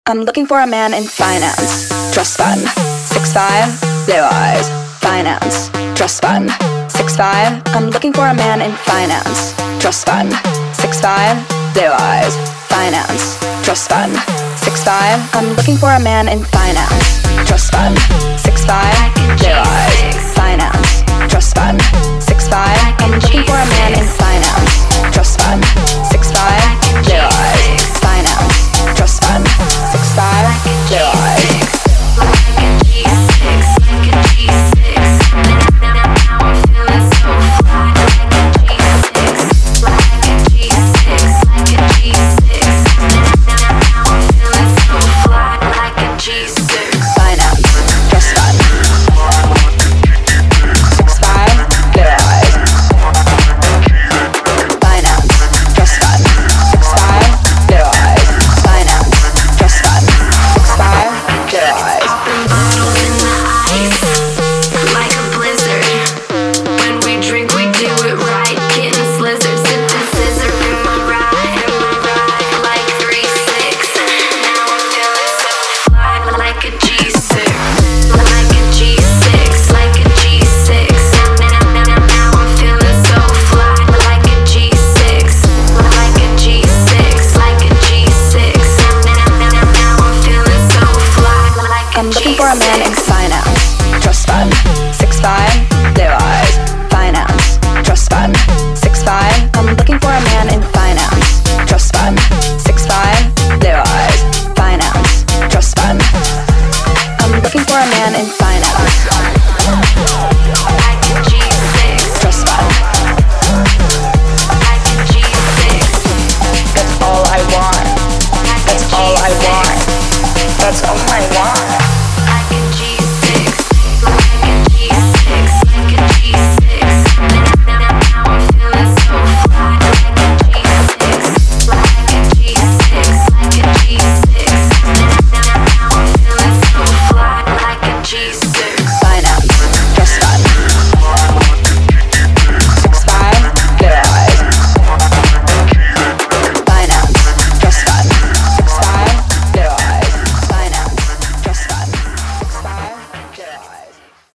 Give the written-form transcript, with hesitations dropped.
I'm looking for a man in finance. Trust fund. 6'5", blue eyes. Finance. Trust fund. 6'5". I'm looking for a man in finance. Trust fund. 6'5", blue eyes. Finance. Trust fund. 6'5". I'm looking for a man in finance. Trust fund. 6'5", blue eyes. Finance. Trust fund. 6'5". I'm looking for a man in finance. Trust fund. 6'5", blue eyes. Finance. Trust fund. 6'5", blue eyes. I'm looking for a man in finance. Trust fund. 6'5", blue eyes. Finance. Trust fund. 6'5". I'm looking for a man in finance. Trust fund. 6'5", blue eyes. Finance. Trust fund. I'm looking for a man in finance.